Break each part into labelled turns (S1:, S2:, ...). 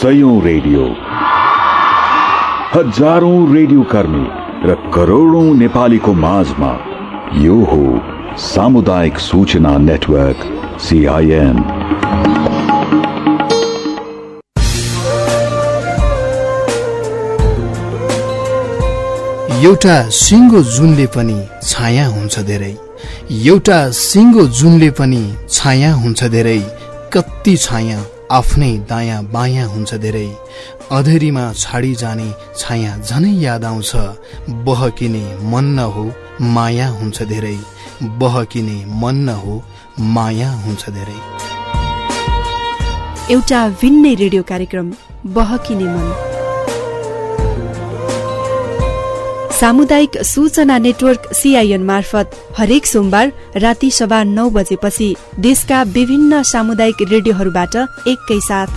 S1: सयौं radio, हजारौं radio कर्मी र करोडौं नेपालीको माझमा यो हो सामुदायिक सूचना नेटवर्क CIN।
S2: एउटा सिङ्गो जुनले पनि छाया हुन्छ धेरै, एउटा सिङ्गो जुनले पनि छाया हुन्छ धेरै, कति छाया आफ्नै दायाँ बायाँ हुन्छ धेरै, अधेरीमा छाडी जाने छाया झनै याद आउँछ, बहकिने मन न हो माया हुन्छ धेरै, बहकिने मन न हो माया हुन्छ धेरै।
S3: एउटा भिन्नै रेडियो कार्यक्रम बहकिने मन। सामुदायिक सूचना नेटवर्क CIN मार्फत हरेक सोमबार राति 9:15 बजेपछि देशका विभिन्न सामुदायिक रेडियोहरूबाट एकैसाथ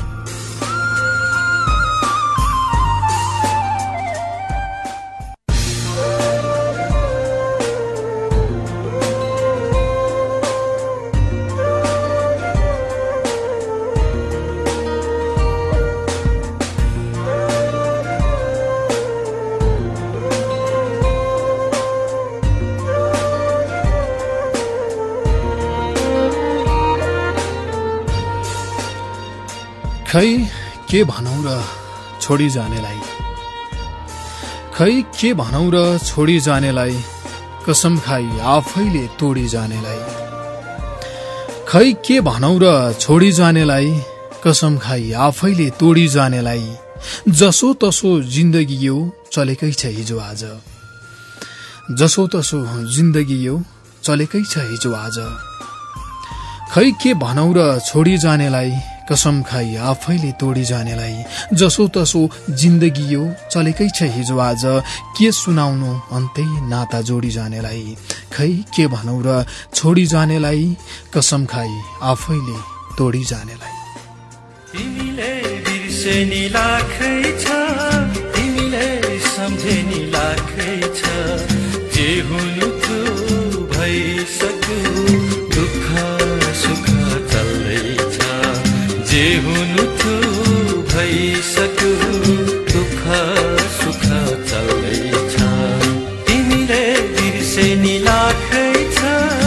S2: खै के भनौं र छोडी जानेलाई, खै के भनौं र छोडी जानेलाई, कसम खाई आफैले तोडी जानेलाई, खै के भनौं र छोडी जानेलाई, कसम खाई आफैले तोडी जानेलाई, जसो तसो जिन्दगी यो चलेकै छ हिजो आज, जसो तसो जिन्दगी यो चलेकै छ हिजो आज, खै के भनौं र छोडी जानेलाई, कसम खाई आफैले तोडी जानेलाई, जसो तसो जिन्दगी यो चलेकै छ हिजो आज, के सुनाउनु अन्तै नाता जोडी जानेलाई, खै के भनौं र छोडी जानेलाई, कसम खाई आफैले तोडी जानेलाई।
S4: तिमीले बिर्सेनी लाखै छ, तिमीले सम्झेनी लाखै छ, जे हुनु थियो भइसक्यो, दुःख सुख चल्दैछ, जे हुनु थियो भइसक्यो, दुःख सुख चल्दैछ, तिमीले बिर्सेनी लाखै छ।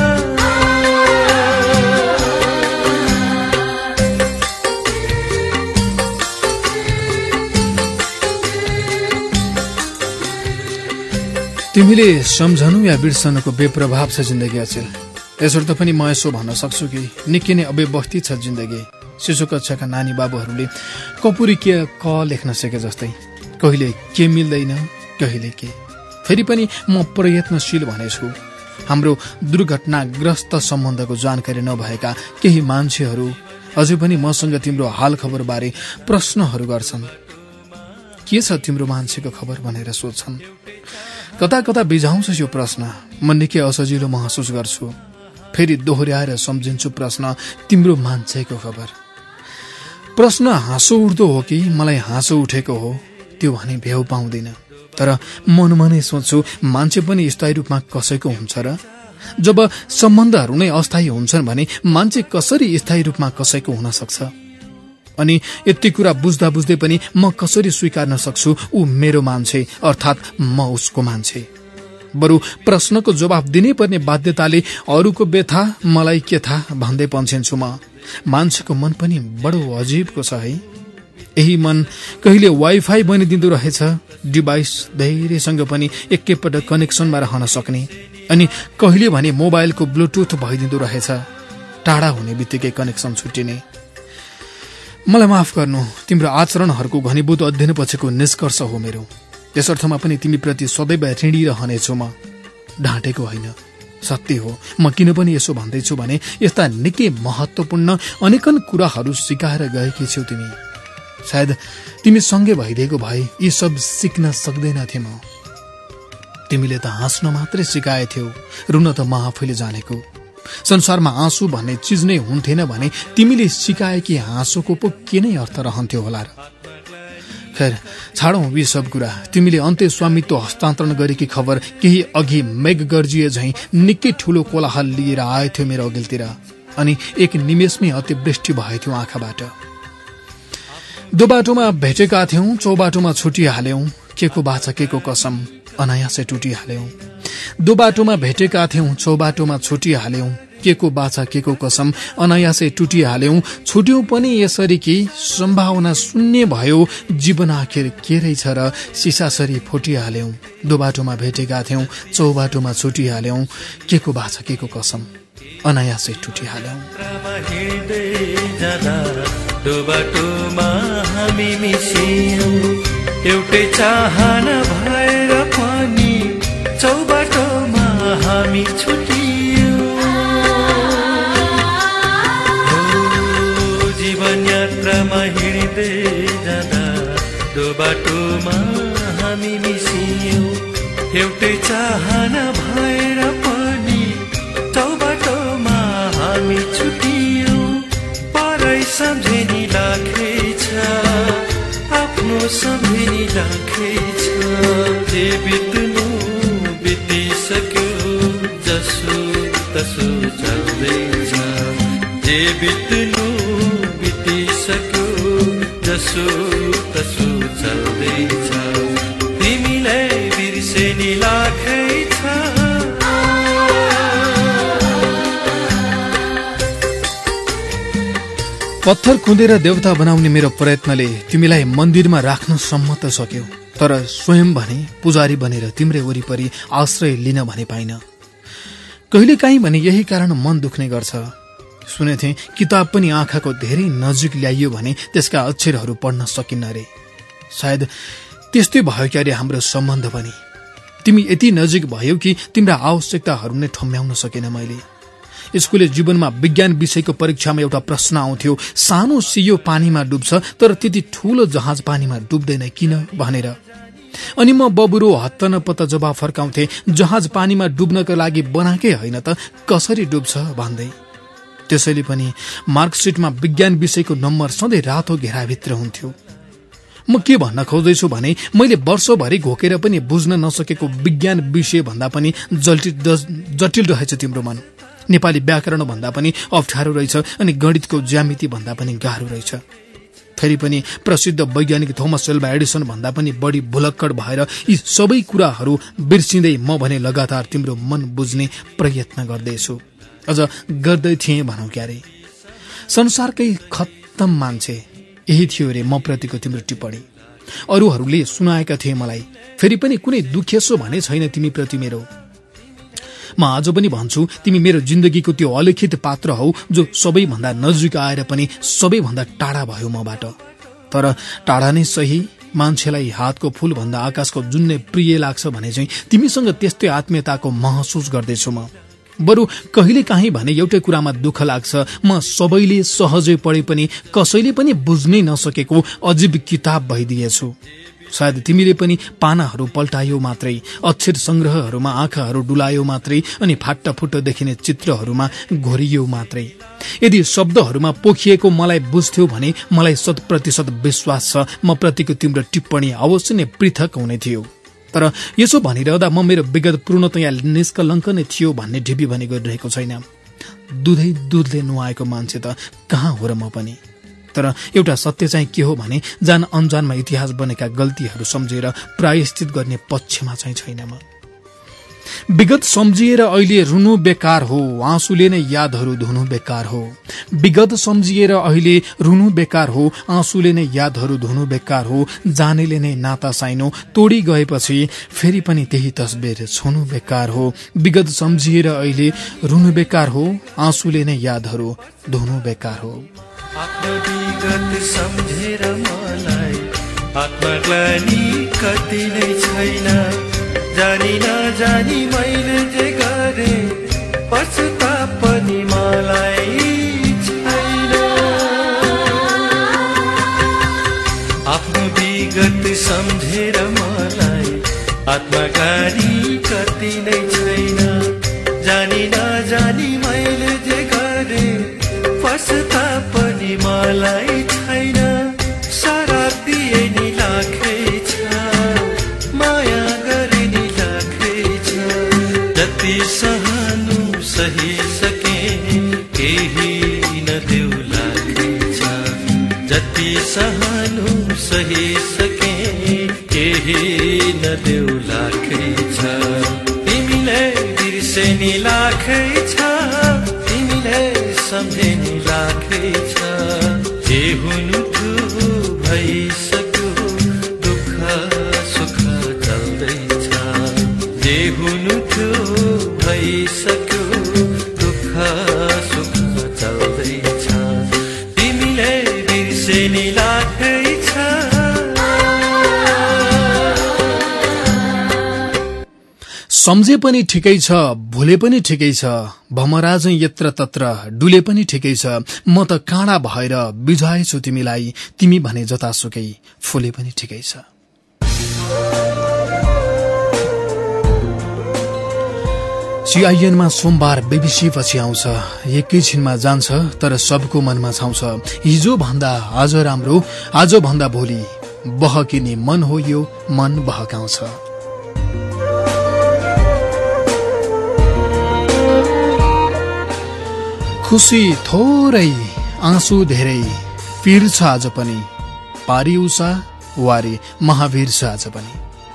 S2: तिमीले सम्झनु या बिर्सनुको बेप्रभाव छ जिन्दगी अचेल। यसर्थ पनि म यसो भन्न सक्छु कि निकै नै अव्यवस्थित छ जिन्दगी। शिशु कक्षाका नानी बाबुहरूले कपुरी के क लेख्न सके जस्तै, कहिले के मिल्दैन कहिले के। फेरि पनि म प्रयत्नशील भनेछु। हाम्रो दुर्घटनाग्रस्त सम्बन्धको जानकारी नभएका केही मान्छेहरू अझै पनि मसँग तिम्रो हाल खबर बारे प्रश्नहरू गर्छन्। के छ तिम्रो मान्छेको खबर भनेर सोध्छन्। कता कता बिझाउँछ यो प्रश्न, म निकै असजिलो महसुस गर्छु। फेरि दोहोर्याएर सम्झिन्छु प्रश्न, तिम्रो मान्छेको खबर। प्रश्न हाँसो उठ्दो हो कि मलाई हाँसो उठेको हो त्यो भने भ्याउ पाउँदिन। तर मनमा नै सोच्छु, मान्छे पनि स्थायी रूपमा कसैको हुन्छ र? जब सम्बन्धहरू नै अस्थायी हुन्छन् भने मान्छे कसरी स्थायी रूपमा कसैको हुन सक्छ? अनि यति कुरा बुझ्दा बुझ्दै पनि म कसरी स्वीकार्न सक्छु ऊ मेरो मान्छे अर्थात् म उसको मान्छे? बरु प्रश्नको जवाफ दिनै पर्ने बाध्यताले अरूको व्यथा मलाई के थाहा भन्दै पन्छिन्छु म। मान्छेको मन पनि बडो अजीबको छ है। यही मन कहिले वाइफाई बनिदिँदो रहेछ, डिभाइस धेरैसँग पनि एकैपटक कनेक्सनमा रहन सक्ने, अनि कहिले भने मोबाइलको ब्लुटुथ भइदिँदो रहेछ, टाढा हुने बित्तिकै कनेक्सन छुट्टिने। मलाई माफ गर्नु, तिम्रो आचरणहरूको घनीभूत अध्ययन पछिको निष्कर्ष हो मेरो। यस अर्थमा पनि तिमीप्रति सदैव ऋणी रहनेछु म, ढाँटेको होइन, सत्य हो। म किन पनि यसो भन्दैछु भने यस्ता निकै महत्वपूर्ण अनेकन कुराहरू सिकाएर गएकी छौ तिमी। सायद तिमी सँगै भइदिएको भए यी सब सिक्न सक्दैनथे म। तिमीले त हाँस्न मात्रै सिकाएथ्यौ, रुन त म आफैले जानेको। संसारमा आँसु भन्ने चिज नै हुन्थेन भने तिमीले सिकाए कि हाँसोको पो के नै अर्थ रहन्थ्यो होला र? खैर छाडौं यी सब कुरा। तिमीले अन्त्य स्वामित्व हस्तान्तरण गरेकी खबर केही अघि मेघ गर्जिए झैं निकै ठूलो कोलाहल लिएर आएथ्यो मेरो अघिल्तिर, अनि एक निमेषमै अतिवृष्टि भएथ्यो आँखाबाट। दो बाटोमा भेटेका थियौं, चौबाटोमा छुटिहाल्यौं, के को बाचा के को कसम अनायासै टुटिहाल्यौं। दो बाटोमा भेटेका थियौं, चौबाटोमा छुटिहाल्यौं, के को बाचा के को कसम अनायासै टुटिहाल्यौं। छुट्यौं पनि यसरी कि सम्भावना शून्य भयो, जीवन आखिर के रहेछ र सिसासरी फुटिहाल्यौं। दो बाटोमा भेटेका थियौं, चौबाटोमा छुटिहाल्यौं, के को बाचा के को कसम अनायासै टुटिहाल्यौं।
S4: दो बाटोमा हामी मिसियौं, एउटै चाहना भएर पनि चौबाटोमा हामी छुटियौं। जीवन यात्रामा हिँड्दै जाँदा दो बाटोमा हामी मिसियौं, एउटै चाहना भएर पनि चौबाटोमा हामी छुटियौं। परै सम्झिनी राखेछ, आफ्नो सम्झिनी राखेछ, जे बित्नु बितिसक्यो जसो तसो चल्दैछ। जे बित्नु बितिसक्यो जसो तसो चल्दैछ। तिमीलाई बिर्सेनी लाग्दैछ।
S2: पत्थर कुँदेर देवता बनाउने मेरो प्रयत्नले तिमीलाई मन्दिरमा राख्न सम्म त सक्यो, तर स्वयं भने पुजारी बनेर तिम्रै वरिपरि आश्रय लिन भने पाइन। कहिलेकाहीँ भने यही कारण मन दुख्ने गर्छ। सुनेथे किताब पनि आँखाको धेरै नजिक ल्याइयो भने त्यसका अक्षरहरू पढ्न सकिन्न रे। सायद त्यस्तै भयो क्या रे हाम्रो सम्बन्ध पनि। तिमी यति नजिक भयो कि तिम्रा आवश्यकताहरू नै ठम्ब्याउन सकेन मैले। स्कुले जीवनमा विज्ञान विषयको परीक्षामा एउटा प्रश्न आउँथ्यो, सानो सियो पानीमा डुब्छ तर त्यति ठूलो जहाज पानीमा डुब्दैन किन भनेर। अनि म बबुरो हत्त नपत्त जवाफ फर्काउँथे, जहाज पानीमा डुब्नका लागि बनाएकै होइन त कसरी डुब्छ भन्दै। त्यसैले पनि मार्कसिटमा विज्ञान विषयको नम्बर सधैँ रातो घेराभित्र हुन्थ्यो। म के भन्न खोज्दैछु भने मैले वर्षभरि घोकेर पनि बुझ्न नसकेको विज्ञान विषय भन्दा पनि जटिल रहेछ तिम्रो मन। नेपाली व्याकरण भन्दा पनि अप्ठ्यारो रहेछ अनि गणितको ज्यामिति भन्दा पनि गाह्रो रहेछ। फेरि पनि प्रसिद्ध वैज्ञानिक थोमस एल्वा एडिसन भन्दा पनि बढी भुलक्कड भएर यी सबै कुराहरू बिर्सिँदै म भने लगातार तिम्रो मन बुझ्ने प्रयत्न गर्दैछु। अझ गर्दै थिएँ भनौँ क्यारे। संसारकै खत्तम मान्छे यही थियो रे म प्रतिको तिम्रो टिप्पणी। अरूहरूले सुनाएका थिए मलाई, फेरि पनि कुनै दुखेसो भने छैन तिमी प्रति मेरो। म आज पनि भन्छु तिमी मेरो जिन्दगीको त्यो अलिखित पात्र हौ जो सबैभन्दा नजिक आएर पनि सबैभन्दा टाढा भयो मबाट। तर टाढा नै सही, मान्छेलाई हातको फूल भन्दा आकाशको जुन्ने प्रिय लाग्छ भने चाहिँ तिमीसँग त्यस्तै आत्मीयताको महसुस गर्दैछु म। बरु कहिले काहीँ भने एउटै कुरामा दुःख लाग्छ, म सबैले सहजै पढे पनि कसैले पनि बुझ्नै नसकेको अजीब किताब भइदिएछु। सायद तिमीले पनि पानाहरू पल्टायो मात्रै, अक्षर संग्रहहरूमा आँखाहरू डुलायो मात्रै अनि फाट्टाफुट्ट देखिने चित्रहरूमा घोरियो मात्रै। यदि शब्दहरूमा पोखिएको मलाई बुझ्थ्यौ भने मलाई 100% विश्वास छ म प्रतिको तिम्रो टिप्पणी अवश्य नै पृथक हुने थियो। तर यसो भनिरहँदा म मेरो विगत पूर्णतया निष्कलङ्क नै थियो भन्ने ढिबी भने गरिरहेको छैन। दुधले नुहाएको मान्छे त कहाँ हो र म पनि। तर एउटा सत्य चाहिँ के हो भने जान अनजानमा इतिहास बनेका गल्तीहरू सम्झेर प्रायश्चित गर्ने पक्षमा चाहिँ छैन म। विगत सम्झिएर अहिले रुनु बेकार हो, आँसुले नै यादहरू धुनु बेकार हो। विगत सम्झिएर अहिले रुनु बेकार हो, आँसुले नै यादहरू धुनु बेकार हो। जानेले नै नाता साइनो तोडी गएपछि फेरि पनि त्यही तस्बिर छुनु बेकार हो। विगत सम्झिएर अहिले रुनु बेकार हो, आँसुले नै यादहरू धुनु बेकार हो।
S4: आफ्नो विगत सम्झेर मलाई आत्मग्लानी कति नै छैन। जानी नजानी मैले जे गरे पछुताप पनि मलाई छैन। आफ्नो विगत सम्झेर मलाई आत्मग्लानी कति नै छैन। जानी नजानी मैले जे गरे पछुताप पनि मलाई छैन। शराब दिए नि लाग्दैछ, माया गरे नि लाग्दैछ। जति सहनु सही सके केही नदेऊ लाग्दैछ। जति सहनु नदेऊ लाखै छ तिमीले बिर्सेनी लाखै छ तिमीले सम्झेनी लाखै छ जे हुनु थियो भइसक्यो दुःख सुख चल्दैछ जे हुनु थियो भइसक्यो दुःख सुख चल्दैछ तिमीले बिर्सेनी लाखै छ
S2: सम्झे पनि ठिकै छ भुले पनि ठिकै छ भमराज यत्र तत्र डुले पनि ठिकै छ म त काँडा भएर बिझाएछु तिमीलाई तिमी भने जतासुकै फुले पनि ठिकै छ सीआईएनमा सोमबार बीबीसी पछि आउँछ एकैछिनमा जान्छ तर सबको मनमा छाउँछ हिजो भन्दा आज राम्रो आज भन्दा भोलि बहकिने मन हो यो मन बहकाउँछ खुशी थोरै आँसु धेरै पीर छ आज पनि पारी उषा वारी महावीर छ आज पनि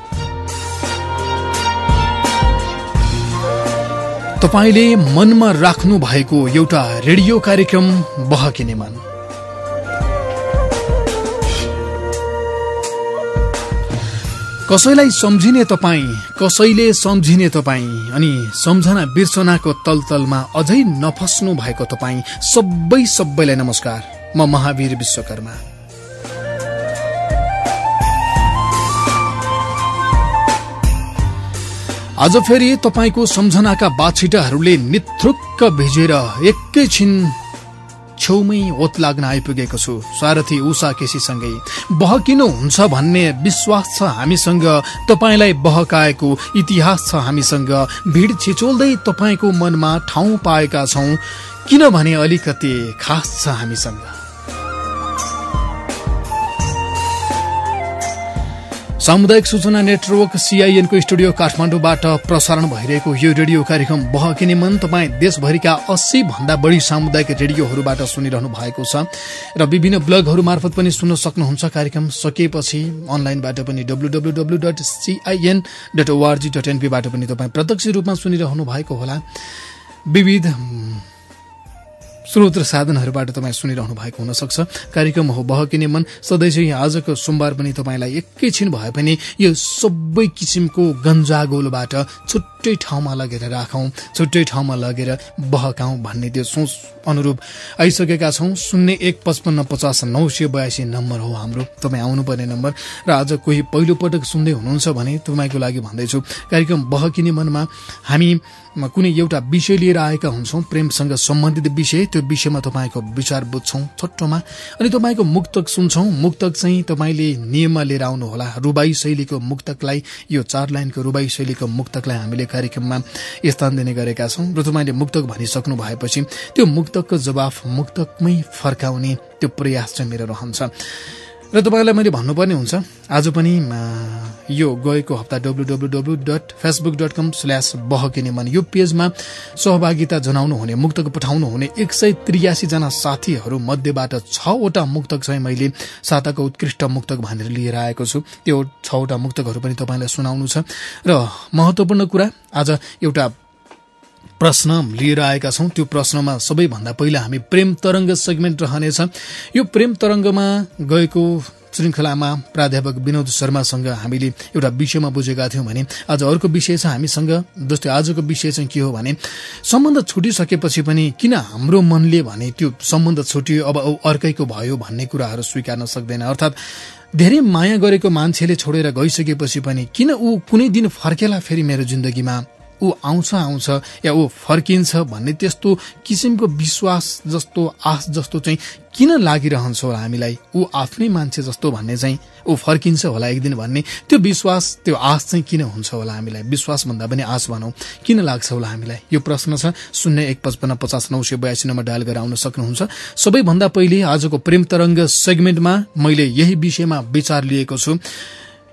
S2: तपाईले मनमा राख्नु भएको एउटा रेडियो कार्यक्रम बहकिने मन कसैलाई सम्झिने तपाईं कसैले सम्झिने तपाईं अनि सम्झना बिर्सनाको तलतलमा अझै नफस्नु भएको तपाईं सबैलाई नमस्कार म महावीर विश्वकर्मा आज फेरि तपाईको सम्झनाका बाछिटाहरूले निथ्रुक्क भिजेर एकैछिन छेउमै ओत लाग्न आइपुगेको छु सारथी उषा केसीसँगै बहकिनु हुन्छ भन्ने विश्वास छ हामीसँग तपाईलाई बहकाएको इतिहास छ हामीसँग भिड छिचोल्दै तपाईको मनमा ठाउँ पाएका छौं किनभने अलिकति खास छ हामीसँग सामुदायिक सूचना नेटवर्क सीआईएन को स्टुडियो काठमाडौँबाट प्रसारण भइरहेको यो रेडियो कार्यक्रम बहकिने मन तपाईं देशभरिका 80 भन्दा बढी सामुदायिक रेडियोहरूबाट सुनिरहनु भएको छ र विभिन्न ब्लगहरू मार्फत पनि सुन्न सक्नुहुन्छ कार्यक्रम सकिएपछि अनलाइनबाट पनि www.cin.org.np बाट पनि तपाईं प्रत्यक्ष रूपमा सुनिरहनु भएको होला विविध स्रोत र साधनहरूबाट तपाईं सुनिरहनु भएको हुन सक्छ कार्यक्रम हो बहकिने मन सधैँझै आजको सोमबार पनि तपाईलाई एकैछिन भए पनि यो सबै किसिमको गन्जागोलबाट छुट्टै ठाउँमा लगेर राखौं छुट्टै ठाउँमा लगेर बहकाउँ भन्ने त्यो सोच अनुरूप आइसकेका छौं 0155509082 नम्बर हो हाम्रो तपाईं आउनुपर्ने नम्बर र आज कोही पहिलो पटक सुन्दै हुनुहुन्छ भने तपाईको लागि भन्दैछु कार्यक्रम बहकिने मनमा हामी कुनै एउटा विषय लिएर आएका हुन्छौं प्रेमसँग सम्बन्धित विषय त्यो विषयमा तपाईको विचार बुझ्छौं छोटोमा अनि तपाईको मुक्तक सुन्छौं मुक्तक चाहिँ तपाईले नियममा लिएर आउनु होला रुबाई शैलीको मुक्तकलाई यो 4 लाइनको रुबाई शैलीको मुक्तकलाई हामीले कार्यक्रममा स्थान दिने गरेका छौं र तपाईले मुक्तक भनिसक्नु भएपछि त्यो मुक्तकको जवाफ मुक्तकमै फर्काउने त्यो प्रयास चाहिँ मेरो रहन्छ र तपाईलाई मैले भन्नुपर्ने हुन्छ आज पनि यो गएको हप्ता www.facebook.com/बहकिनेमन यो पेजमा सहभागिता जनाउनु हुने मुक्तक पठाउनु हुने 183 जना साथीहरू मध्येबाट 6 वटा मुक्तक चाहिँ मैले साताको उत्कृष्ट मुक्तक भनेर लिएर आएको छु त्यो 6 वटा मुक्तकहरू पनि तपाईलाई सुनाउनु छ र महत्त्वपूर्ण कुरा आज एउटा प्रश्न लिएर आएका छौं त्यो प्रश्नमा सबैभन्दा पहिला हामी प्रेम तरंग सेगमेन्ट रहनेछ यो प्रेम तरंगमा गएको श्रृंखलामा प्राध्यापक विनोद शर्मासँग हामीले एउटा विषयमा बुझेका थियौं भने आज अर्को विषय छ हामीसँग जस्तै आजको विषय चाहिँ के हो भने सम्बन्ध छुटिसकेपछि पनि किन हाम्रो मनले भने त्यो सम्बन्ध छुट्यो अब अर्कैको भयो भन्ने कुराहरू स्वीकार्न सक्दैन अर्थात धेरै माया गरेको मान्छेले छोडेर गइसकेपछि पनि किन ऊ कुनै दिन फर्केला फेरि मेरो जिन्दगीमा ऊ आउँछ या ऊ फर्किन्छ भन्ने त्यस्तो किसिमको विश्वास जस्तो आश जस्तो चाहिँ किन लागिरहन्छ होला हामीलाई ऊ आफ्नै मान्छे जस्तो भन्ने चाहिँ ऊ फर्किन्छ होला एक दिन भन्ने त्यो विश्वास त्यो आश चाहिँ किन हुन्छ होला हामीलाई विश्वास भन्दा पनि आश भनौं किन लाग्छ होला हामीलाई यो प्रश्न छ 0155509082 नम्बर डायल गरेर आउन सक्नुहुन्छ सबैभन्दा पहिले आजको प्रेम तरंग सेगमेन्टमा मैले यही विषयमा विचार लिएको छु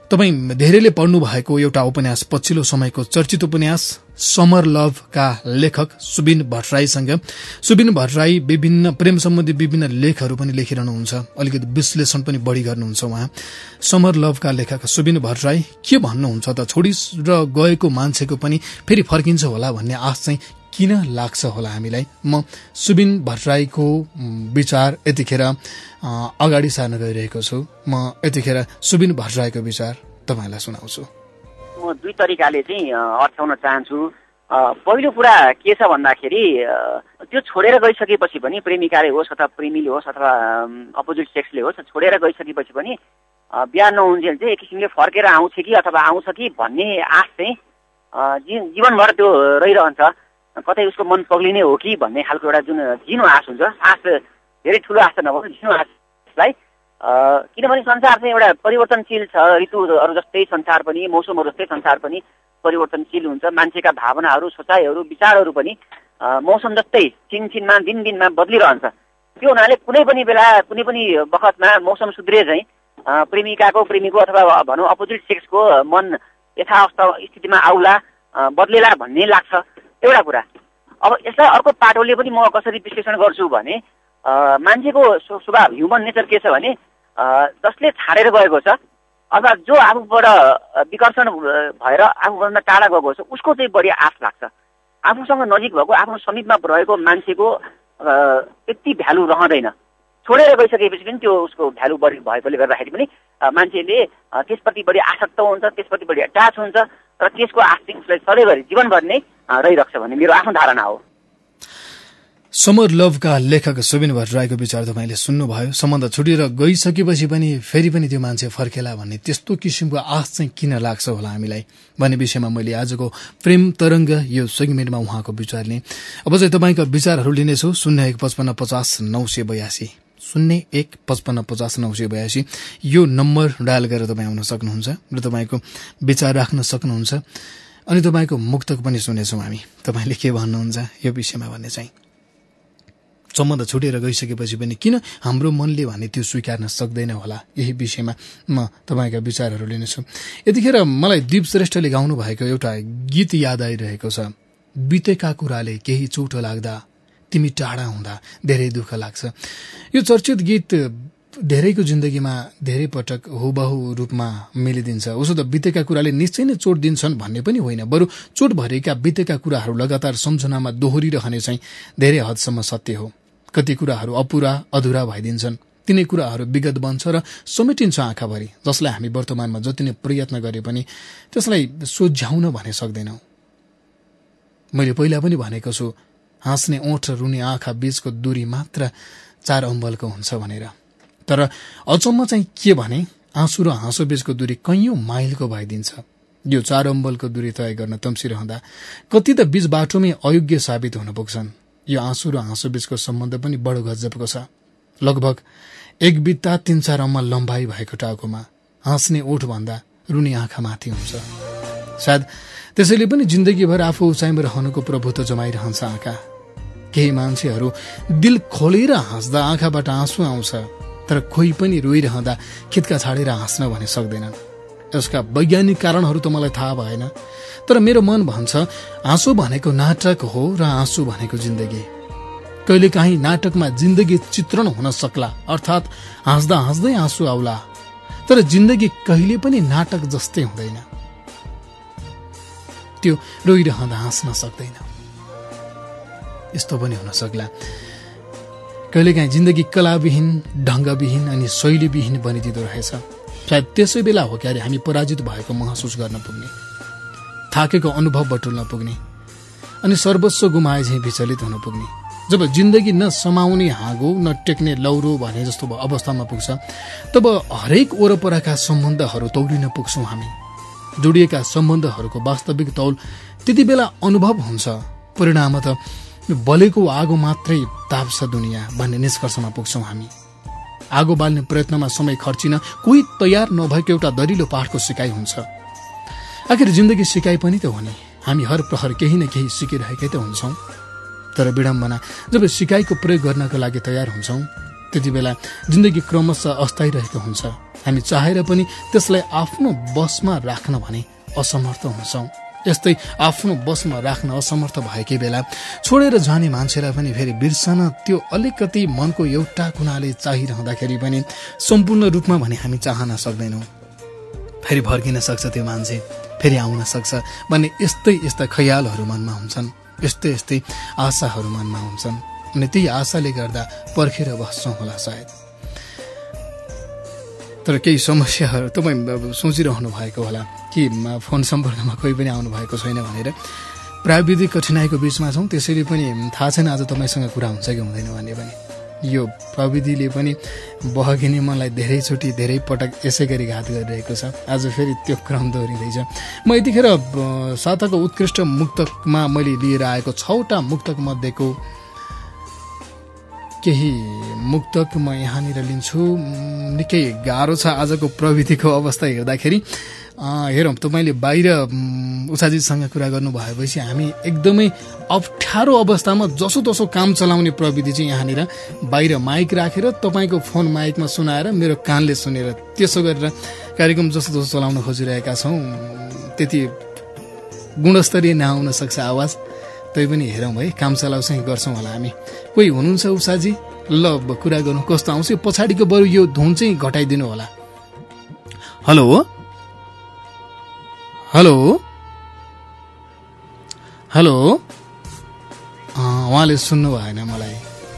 S2: तपाईँ धेरैले पढ्नु भएको एउटा उपन्यास पछिल्लो समयको चर्चित उपन्यास समर लभका लेखक सुबिन भट्टराईसँग सुबिन भट्टराई विभिन्न प्रेम सम्बन्धी विभिन्न लेखहरू पनि लेखिरहनुहुन्छ, अलिकति विश्लेषण पनि बढी गर्नुहुन्छ उहाँ। समर लभका लेखक सुबिन भट्टराई के भन्नुहुन्छ त, छोडिर गएको मान्छेको पनि फेरि फर्किन्छ होला भन्ने आश चाहिँ किन लाग्छ होला हामीलाई? म सुबिन भट्टराईको विचार यतिखेर अगाडि सार्न गइरहेको छु। म यतिखेर सुबिन भट्टराईको विचार तपाईलाई सुनाउँछु।
S5: म दुई तरिकाले चाहिँ अर्थाउन चाहन्छु। पहिलो कुरा के छ भन्दाखेरि त्यो छोडेर गइसकेपछि पनि प्रेमिकाले होस् अथवा प्रेमीले होस् अथवा अपोजिट सेक्सले होस्, छोडेर गइसकेपछि पनि बिहा नहुन्जेल चाहिँ एक किसिमले फर्केर आउँछ कि अथवा आउँछ कि भन्ने आश चाहिँ जीवनभर त्यो रहिरहन्छ। कतै उसको मन पग्लिने हो कि भन्ने खालको एउटा जुन झिनो आश हुन्छ, आश धेरै ठुलो आश त नभए झिनो आशलाई, किनभने संसार चाहिँ एउटा परिवर्तनशील छ। ऋतुहरू जस्तै संसार पनि, मौसमहरू जस्तै संसार पनि परिवर्तनशील हुन्छ। मान्छेका भावनाहरू, सोचाइहरू, विचारहरू पनि मौसम जस्तै छिनछिनमा दिनदिनमा बदलिरहन्छ। त्यो हुनाले कुनै पनि बेला कुनै पनि बखतमा मौसम सुध्रिए चाहिँ प्रेमीको अथवा भनौँ अपोजिट सेक्सको मन यथावस्था स्थितिमा आउला, बदलेला भन्ने लाग्छ एउटा कुरा। अब यसलाई अर्को पाटोले पनि म कसरी विश्लेषण गर्छु भने मान्छेको स्वभाव, ह्युमन नेचर के छ भने जसले छाडेर गएको छ अथवा जो आफूबाट विकर्षण भएर आफूभन्दा टाढा गएको छ उसको चाहिँ बढी आश लाग्छ। आफूसँग नजिक भएको, आफ्नो समीपमा रहेको मान्छेको त्यति भ्यालु रहँदैन। छोडेर गइसकेपछि पनि त्यो उसको भ्यालु बढी भएकोले गर्दाखेरि पनि मान्छेले त्यसप्रति बढी आसक्त हुन्छ, त्यसप्रति बढी अट्याच हुन्छ र त्यसको आश चाहिँ उसलाई सधैँभरि जीवनभरि नै रहिरहन्छ भन्ने मेरो आफ्नो धारणा हो।
S2: समर लभका लेखक सुबिन भट्टराईको विचार तपाईँले सुन्नुभयो। सम्बन्ध छुटेर गइसकेपछि पनि फेरि पनि त्यो मान्छे फर्केला भन्ने त्यस्तो किसिमको आश चाहिँ किन लाग्छ होला हामीलाई भन्ने विषयमा मैले आजको प्रेम तरंग यो सेगमेन्टमा उहाँको विचार लिएँ। अब चाहिँ तपाईँका विचारहरू लिनेछु। 015550 982 यो नम्बर डायल गरेर तपाईँ आउन सक्नुहुन्छ र तपाईँको विचार राख्न सक्नुहुन्छ। अनि तपाईँको मुक्तक पनि सुनेछौँ हामी, तपाईँले के भन्नुहुन्छ यो विषयमा भन्ने चाहिँ। सम्बन्ध छुटेर गइसकेपछि पनि किन हाम्रो मनले भने त्यो स्वीकार्न सक्दैन होला, यही विषयमा म तपाईँका विचारहरू लिनेछु। यतिखेर मलाई दीप श्रेष्ठले गाउनु भएको एउटा गीत याद आइरहेको छ। बितेका कुराले केही चोट लाग्दा, तिमी टाढा हुँदा धेरै दुःख लाग्छ। यो चर्चित गीत धेरैको जिन्दगीमा धेरै पटक हुबहु रूपमा मिलिदिन्छ। उसो त बितेका कुराले निश्चय नै चोट दिन्छन् भन्ने पनि होइन, बरु चोट भरेका बितेका कुराहरू लगातार सम्झनामा दोहोरिरहने चाहिँ धेरै हदसम्म सत्य हो। कति कुराहरू अपुरा अधुरा भइदिन्छन्, तिनै कुराहरू विगत बन्छ र समेटिन्छ आँखाभरि, जसलाई हामी वर्तमानमा जति नै प्रयत्न गरे पनि त्यसलाई सोझ्याउन भने सक्दैनौं। मैले पहिला पनि भनेको छु, हाँस्ने ओठ र रुने आँखा बीचको दूरी मात्र 4 अम्बलको हुन्छ भनेर। तर अचम्म चाहिँ के भने आँसु र हाँसो बीचको दूरी कैयौं माइलको भइदिन्छ। यो 4 अम्बलको दूरी तय गर्न तम्सिरहँदा कति त बीच बाटोमै अयोग्य साबित हुन पुग्छन्। यो आँसु र हाँसो बीचको सम्बन्ध पनि बडो गजबको छ। लगभग 1 बित्ता 3-4 अम्मा लम्बाई भएको टाउकोमा हाँस्ने ओठ भन्दा रुनी आँखा माथि हुन्छ। सायद त्यसैले पनि जिन्दगीभर आफू उचाइमा रहनुको प्रभुत्व जमाइरहन्छ आँखा। केही मान्छेहरू दिल खोलेर हाँस्दा आँखाबाट आँसु आउँछ, तर कोही पनि रोइरहँदा खित्का छाडेर हाँस्न भने सक्दैनन्। यसका वैज्ञानिक कारणहरू त मलाई थाहा भएन, तर मेरो मन भन्छ आँसु भनेको नाटक हो र आँसु भनेको जिन्दगी। कहिलेकाहीँ नाटकमा जिन्दगी चित्रण हुन सक्ला, अर्थात् हाँस्दा हाँस्दै आँसु आउला, तर जिन्दगी कहिले पनि नाटक जस्तै हुँदैन। त्यो रोइरहँदा हाँस्न सक्दैन। यस्तो पनि हुन सक्ला कहिलेकाहीँ जिन्दगी कलाविहीन, ढङ्गविहीन अनि शैलीविहीन बनिदिँदो रहेछ। सायद त्यसै बेला हो क्यारे हामी पराजित भएको महसुस गर्न पुग्ने, थाकेको अनुभव बटुल्न पुग्ने अनि सर्वस्व गुमाए झैं विचलित हुन पुग्ने। जब जिन्दगी न समाउने हाँगो न टेक्ने लौरो भने जस्तो अवस्थामा पुग्छ, तब हरेक वरपरका सम्बन्धहरू तौलिन पुग्छौं हामी। जोडिएका सम्बन्धहरूको वास्तविक तौल त्यति बेला अनुभव हुन्छ। परिणाम त बलेको आगो मात्रै ताप्छ दुनियाँ भन्ने निष्कर्षमा पुग्छौं हामी। आगो बाल्ने प्रयत्नमा समय खर्चिन कोही तयार नभएको एउटा दरिलो पाठको सिकाइ हुन्छ। आखिर जिन्दगी सिकाइ पनि त हो नि। हामी हर प्रहर केही न केही सिकिरहेकै त हुन्छौं। तर विडम्बना, जब सिकाइको प्रयोग गर्नका लागि तयार हुन्छौं त्यति बेला जिन्दगी क्रमशः अस्थायी रहेको हुन्छ। हामी चाहेर पनि त्यसलाई आफ्नो बसमा राख्न भने असमर्थ हुन्छौँ। यस्तै आफ्नो बसमा राख्न असमर्थ भएकै बेला छोडेर जाने मान्छेलाई पनि फेरि बिर्सन त्यो अलिकति मनको एउटा कुनाले चाहिरहँदाखेरि पनि सम्पूर्ण रूपमा भने हामी चाहन सक्दैनौँ। फेरि फर्किन सक्छ त्यो मान्छे, फेरि आउन सक्छ भन्ने यस्तै ख्यालहरू मनमा हुन्छन्, यस्तै आशाहरू मनमा हुन्छन्। अनि त्यही आशाले गर्दा पर्खेर बस्छौँ होला सायद। तर केही समस्याहरू तपाईँ सोचिरहनु भएको होला कि फोन सम्पर्कमा कोही पनि आउनु भएको छैन भनेर। प्राविधिक कठिनाइको बीचमा छौँ, त्यसैले पनि थाहा छैन आज तपाईँसँग कुरा हुन्छ कि हुँदैन भन्ने पनि। यो प्रविधिले पनि बहकिने मनलाई धेरैचोटि धेरै पटक यसै गरी घात गरिरहेको छ। आज फेरि त्यो क्रम दोहोरिँदैछ। म यतिखेर साताको उत्कृष्ट मुक्तकमा मैले लिएर आएको 6वटा मुक्तक मध्येको केही मुक्तक म यहाँनिर लिन्छु। निकै गाह्रो छ आजको प्रविधिको अवस्था हेर्दाखेरि। हेरौँ, तपाईँले बाहिर उषाजीसँग कुरा गर्नु भएपछि हामी एकदमै अप्ठ्यारो अवस्थामा जसोतसो काम चलाउने प्रविधि चाहिँ यहाँनिर बाहिर माइक राखेर तपाईँको फोन माइकमा सुनाएर मेरो कानले सुनेर त्यसो गरेर कार्यक्रम जसोतसो चलाउन खोजिरहेका छौँ। त्यति गुणस्तरीय नआउन सक्छ आवाज, तै पनि हेरौँ है, काम चलाउ चाहिँ गर्छौँ होला हामी। कोही हुनुहुन्छ उषाजी? ल कुरा गर्नु कस्तो आउँछ? पछाडिको बरु यो धुन चाहिँ घटाइदिनु होला। हेलो हेलो हेलो, उहाँले सुन्नु भएन मलाई।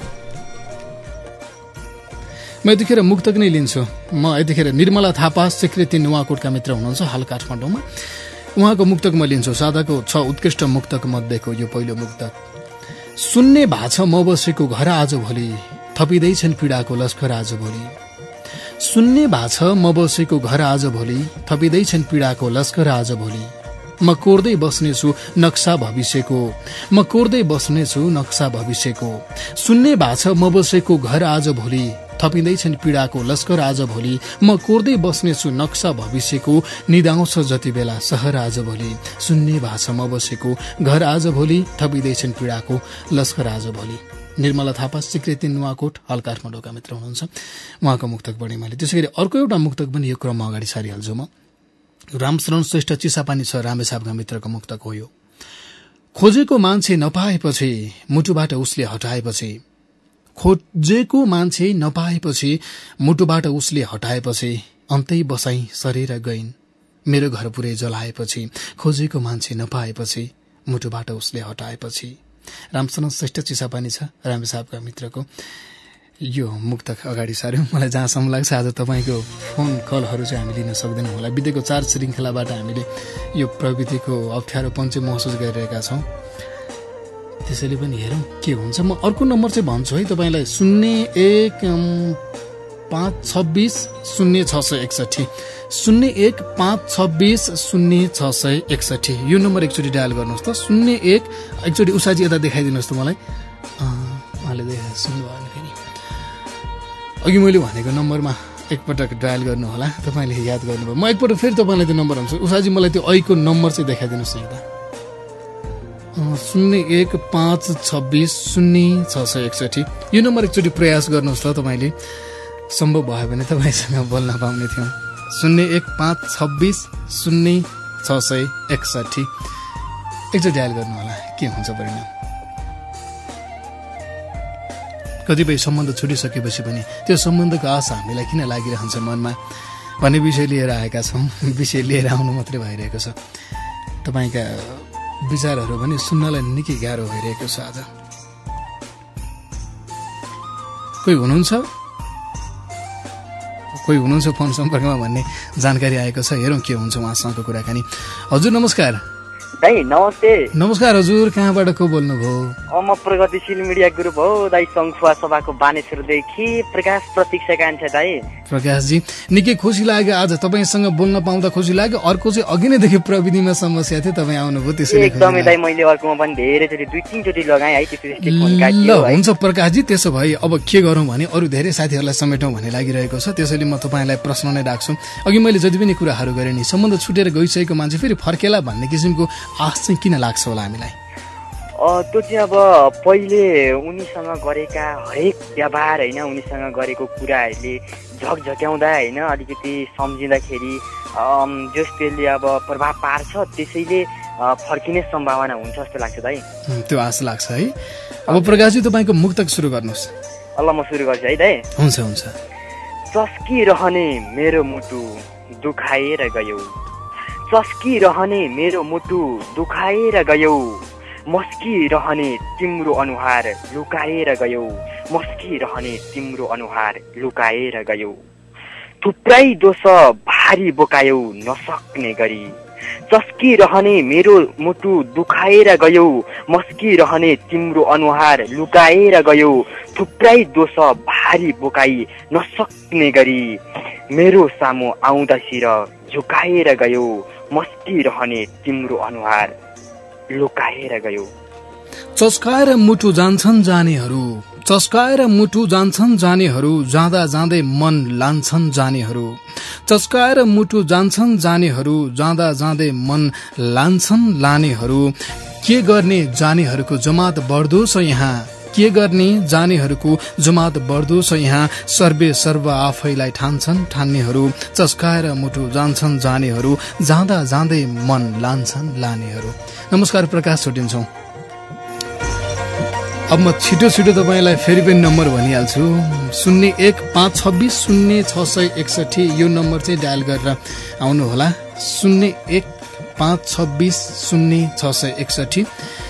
S2: म यतिखेर मुक्तक नै लिन्छु। म यतिखेर निर्मला थापा सिक्रेती नुवाकोटका मित्र हुनुहुन्छ हाल काठमाडौँमा। उहाँको मुक्तक म लिन्छु। सादाको 6 उत्कृष्ट मुक्तक मध्येको यो पहिलो मुक्तक। सुन्ने भाछ म बसेको घर आज भोलि, थपिँदैछन् पीडाको लस्कर आज भोलि। सुन्ने भाछ म बसेको घर आज भोलि, थपिँदैछन् पीडाको लस्कर आज भोलि। म कोर्दै बस्नेछु नक्सा भविष्यको, म कोर्दै बस्नेछु नक्सा भविष्यको। सुन्ने भाछ म बसेको घर आज भोलि, थपिँदैछन् पीडाको लस्कर आज भोलि। म कोर्दै बस्नेछु नक्सा भविष्यको, निदाउँछ जति बेला सहर आज भोलि। सुन्ने भाछ म बसेको घर आज भोलि, थपिँदैछन् पीडाको लस्कर आज भोलि। निर्मला थापा सिक्रेती नुवाकोट हाल काठमाडौँका मित्र हुनुहुन्छ। उहाँको मुक्तक पढेँ मैले। त्यसै गरी अर्को एउटा मुक्तक पनि यो क्रममा अगाडि सारिहाल्छु म। रामशरण श्रेष्ठ चिसापानी छ रामेछापका मित्रको मुक्तक हो यो। खोजेको मान्छे नपाएपछि मुटुबाट उसले हटाएपछि, खोजेको मान्छे नपाएपछि मुटुबाट उसले हटाएपछि, अन्तै बसाई सरेर गइन् मेरो घर पुरै जलाएपछि। खोजेको मान्छे नपाएपछि मुटुबाट उसले हटाएपछि। रामशरण श्रेष्ठ चिसापानी छ रामेछापका मित्रको यो मुक्तक अगाडि सार्यौं। मलाई जहाँसम्म लाग्छ आज तपाईँको फोन कलहरू चाहिँ हामी लिन सक्दैनौँ होला। बितेको 4 श्रृङ्खलाबाट हामीले यो प्रविधिको अप्ठ्यारोपन चाहिँ महसुस गरिरहेका छौँ। त्यसैले पनि हेरौँ के हुन्छ। म अर्को नम्बर चाहिँ भन्छु है तपाईँलाई, 01-526-0661 01-526-0661 यो नम्बर एकचोटि डायल गर्नुहोस् त। 01 एकचोटि उषाजी यता देखाइदिनुहोस् त मलाई। उहाँले देखाए सुन्नुभयो फेरि अघि मैले भनेको नम्बरमा एकपटक डायल गर्नु होला। तपाईँले याद गर्नुभयो। म एकपल्ट फेरि तपाईँलाई त्यो नम्बर भन्छु। उषाजी मलाई त्यो ऐको नम्बर चाहिँ देखाइदिनुहोस् न यता। 01-526-0661 यो नम्बर एकचोटि प्रयास गर्नुहोस् ल तपाईँले। सम्भव भयो भने तपाईँसँग बोल्न पाउने थियौँ। 01-526-0661 एकचोटि डायल गर्नु होला, के हुन्छ परिणाम। कतिपय सम्बन्ध छुटिसकेपछि पनि त्यो सम्बन्धको आशा हामीलाई किन लागिरहन्छ मनमा भन्ने विषय लिएर आएका छौँ। विषय लिएर आउनु मात्रै भइरहेको छ। तपाईँका विचारहरू पनि सुन्नलाई निकै गाह्रो भइरहेको छ आज। कोही हुनुहुन्छ फोन सम्पर्कमा भन्ने जानकारी आएको छ। हेरौँ के हुन्छ उहाँसँगको कुराकानी। हजुर नमस्कार।
S6: दाइ नमस्ते।
S2: नमस्कार हजुर, कहाँबाट को बोल्नुभयो?
S6: म प्रगतिशील मिडिया ग्रुप हो दाइ, सङ्खुवा सभाको बानेश्वरदेखि प्रकाश प्रतीक्षा कान्छा दाइ। प्रकाशजी
S2: निकै खुसी लाग्यो आज तपाईँसँग बोल्न पाउँदा, खुसी लाग्यो। अर्को चाहिँ अघि नैदेखि प्रविधिमा समस्या थियो, तपाईँ आउनुभयो त्यसैले
S6: एकदमै दाइ। मैले अर्कोमा पनि धेरैचोटि 2-3 लगाएँ है, त्यसपछि
S2: ल हुन्छ प्रकाशजी। त्यसो भए अब के गरौँ भने अरू धेरै साथीहरूलाई समेटौँ भन्ने लागिरहेको छ। त्यसैले म तपाईँलाई प्रश्न नै राख्छु। अघि मैले जति पनि कुराहरू गरेँ नि, सम्बन्ध छुटेर गइसकेको मान्छे फेरि फर्केला भन्ने किसिमको आश चाहिँ किन लाग्छ होला हामीलाई?
S6: त्यो चाहिँ अब पहिले उनीसँग गरेका हरेक व्यवहार होइन, उनीसँग गरेको कुराहरूले झकझक्याउँदा होइन, अलिकति सम्झिँदाखेरि जस त्यसले अब प्रभाव पार्छ, त्यसैले फर्किने सम्भावना हुन्छ जस्तो लाग्छ दाइ।
S2: त्यो आशा लाग्छ है। अब प्रकाशजी तपाईँको मुक्तक सुरु गर्नुहोस्।
S6: ल म सुरु गर्छु है दाइ।
S2: हुन्छ हुन्छ।
S6: चस्किरहने मेरो मुटु दुखाएर गयौ, चस्किरहने मेरो मुटु दुखाएर गयौ, मस्किरहने तिम्रो अनुहार लुकाएर गयौ, मस्किरहने तिम्रो अनुहार लुकाएर गयौ, थुप्रै दोष भारी बोकायौ नसक्ने गरी, चस्किरहने मेरो मुटु दुखाएर गयौ, मस्किरहने तिम्रो अनुहार लुकाएर गयौ, थुप्रै दोष भारी बोकाई नसक्ने गरी, मेरो सामु आउँदासिर झुकाएर गयौ, मस्किरहने तिम्रो अनुहार लुकाएर गयौ।
S2: चस्काएर मुटु जान्छन् जानेहरू, चस्काएर मुटु जान्छन् जानेहरू, जाँदा जाँदै मन लान्छन् जानेहरू, चस्काएर मुटु जान्छन् जानेहरू, जाँदा जाँदै मन लान्छन् लानेहरू, के गर्ने जानेहरूको जमात बढ्दो छ यहाँ, के गर्ने जानेहरूको जमात बढ्दो छ यहाँ, सर्वे सर्व आफैलाई ठान्छन् ठान्नेहरू, चस्काएर मुटु जान्छन् जानेहरू, जाँदा जाँदै मन लान्छन् लानेहरू। नमस्कार प्रकाश छुटिन्छौँ। अब म छिटो छिटो तपाईँलाई फेरि पनि नम्बर भनिहाल्छु। 0156206661 यो नम्बर चाहिँ डायल गरेर आउनुहोला। 0156206661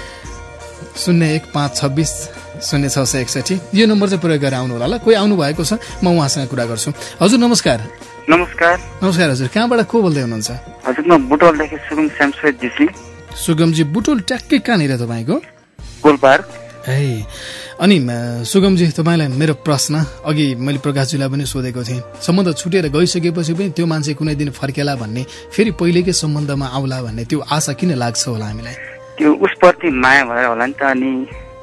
S2: 0156206661 यो नम्बर चाहिँ प्रयोग गरेर आउनु होला। ल कोही आउनु भएको छ, म उहाँसँग कुरा गर्छु। हजुर नमस्कार।
S7: नमस्कार।
S2: नमस्कार हजुर, कहाँबाट को बोल्दै हुनुहुन्छ?
S7: हजुर म बुटोलदेखि सुगम श्यामश्वेत जीसी।
S2: सुगमजी बुटोल ट्याक्कै कहाँनिर तपाईँको?
S7: गोलपार्क।
S2: है अनि सुगमजी तपाईँलाई मेरो प्रश्न अघि मैले प्रकाशजीलाई पनि सोधेको थिएँ, सम्बन्ध छुटेर गइसकेपछि पनि त्यो मान्छे कुनै दिन फर्केला भन्ने, फेरि पहिलेकै सम्बन्धमा आउला भन्ने त्यो आशा किन लाग्छ होला हामीलाई?
S7: त्यो उसप्रति माया भएर होला नि त। अनि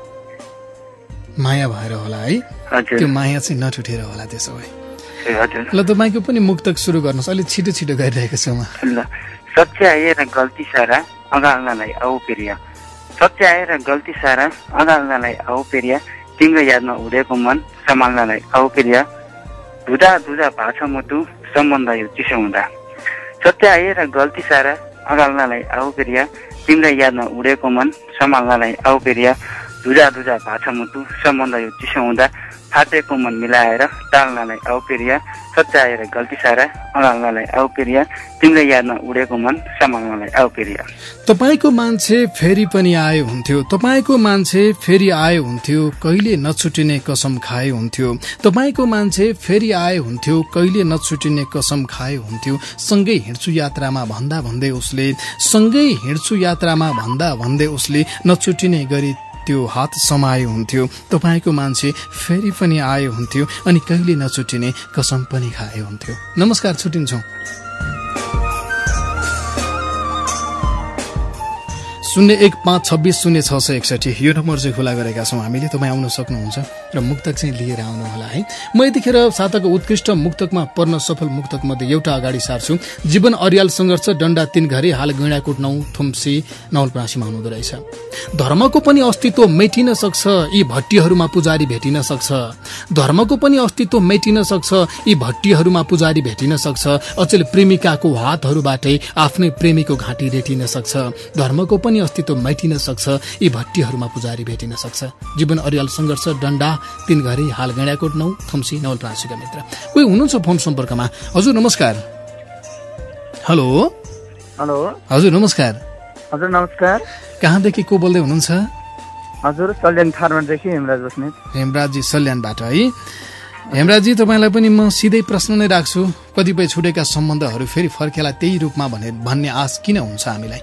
S2: माया भएर होला है।
S7: हजुर।
S2: त्यो माया चाहिँ नटुटेर होला त्यसो भए।
S7: हजुर।
S2: ल तपाईँको पनि मुक्तक सुरु गर्नुहोस्, अलिक छिटो छिटो गरिरहेको छु म।
S7: ल सच्याएर गल्ती सारा अगाल्नलाई आऊ पेरिया, सच्याएर गल्ती सारा अगाल्नलाई आऊ पेरिया, तिम्रो यादमा उडेको मन सम्हाल्नलाई आऊ पेरिया, धुदा धुदा भाछ मुटु सम्बन्ध यो चिसो हुँदा, सच्याएर गल्ती सारा अगाल्नलाई आऊ पेरिया, तिम्रो यादमा उडेको मन सम्हाल्नलाई आऊ पेरिया, धुदा धुदा भाछ मुटु सम्बन्ध यो चिसो हुँदा, फाटेको मन मिलाएर टाल्नलाई आऊ पेरिया, सच्याएर गल्ती सारा अगाल्नलाई आऊ पेरिया, तिम्रो यादमा उडेको मन सम्हाल्नलाई आऊ पेरिया।
S2: तपाईँको मान्छे फेरि पनि आए हुन्थ्यो, तपाईँको मान्छे फेरि आए हुन्थ्यो, कहिले नछुटिने कसम खाए हुन्थ्यो, तपाईँको मान्छे फेरि आए हुन्थ्यो, कहिले नछुटिने कसम खाए हुन्थ्यो, सँगै हिँड्छु यात्रामा भन्दा भन्दै उसले, सँगै हिँड्छु यात्रामा भन्दा भन्दै उसले, नछुटिने गरी त्यो हात समाए हुन्थ्यो, तपाईँको मान्छे फेरि पनि आए हुन्थ्यो, अनि कहिले नछुटिने कसम पनि खाए हुन्थ्यो। नमस्कार, छुटिन्छौँ। 0156206661 यो नम्बर चाहिँ खुला गरेका छौँ हामीले, तपाईँ आउन सक्नुहुन्छ र मुक्तक चाहिँ लिएर आउनुहोला है। म यतिखेर साताको उत्कृष्ट मुक्तकमा पर्न सफल मुक्तक मध्ये एउटा अगाडि सार्छु। जीवन अरियाल सङ्घर्ष डण्डा 3 घरे हाल गैँडाकोट 9 थुम्सी नवलपरासीमा हुनुहुँदो रहेछ। धर्मको पनि अस्तित्व मेटिन सक्छ, यी भट्टीहरूमा पुजारी भेटिन सक्छ, धर्मको पनि अस्तित्व मेटिन सक्छ, यी भट्टीहरूमा पुजारी भेटिन सक्छ, अचेल प्रेमिकाको हातहरूबाटै आफ्नै प्रेमीको घाँटी रेटिन सक्छ, धर्मको पनि अस्तित्व मेटिन सक्छ, यी भट्टीहरूमा पुजारी भेटिन सक्छ। जीवन अरियाल सङ्घर्ष डण्डा 3 घरे हाल गैँडाकोट 9 थुम्सी नवलपरासीका मित्र कोही हुनुहुन्छ फोन सम्पर्कमा? हजुर नमस्कार। हेलो
S6: हेलो
S2: हजुर नमस्कार।
S6: हजुर नमस्कार।
S2: कहाँदेखि को बोल्दै हुनुहुन्छ?
S6: हजुर सल्यान फार्मरदेखि हेमराज बस्नेत।
S2: हेमराजजी सल्यानबाट है। हेमराजजी तपाईँलाई पनि म सिधै प्रश्न नै राख्छु, कतिपय छुटेका सम्बन्धहरू फेरि फर्केला त्यही रूपमा भन्ने आश किन हुन्छ हामीलाई?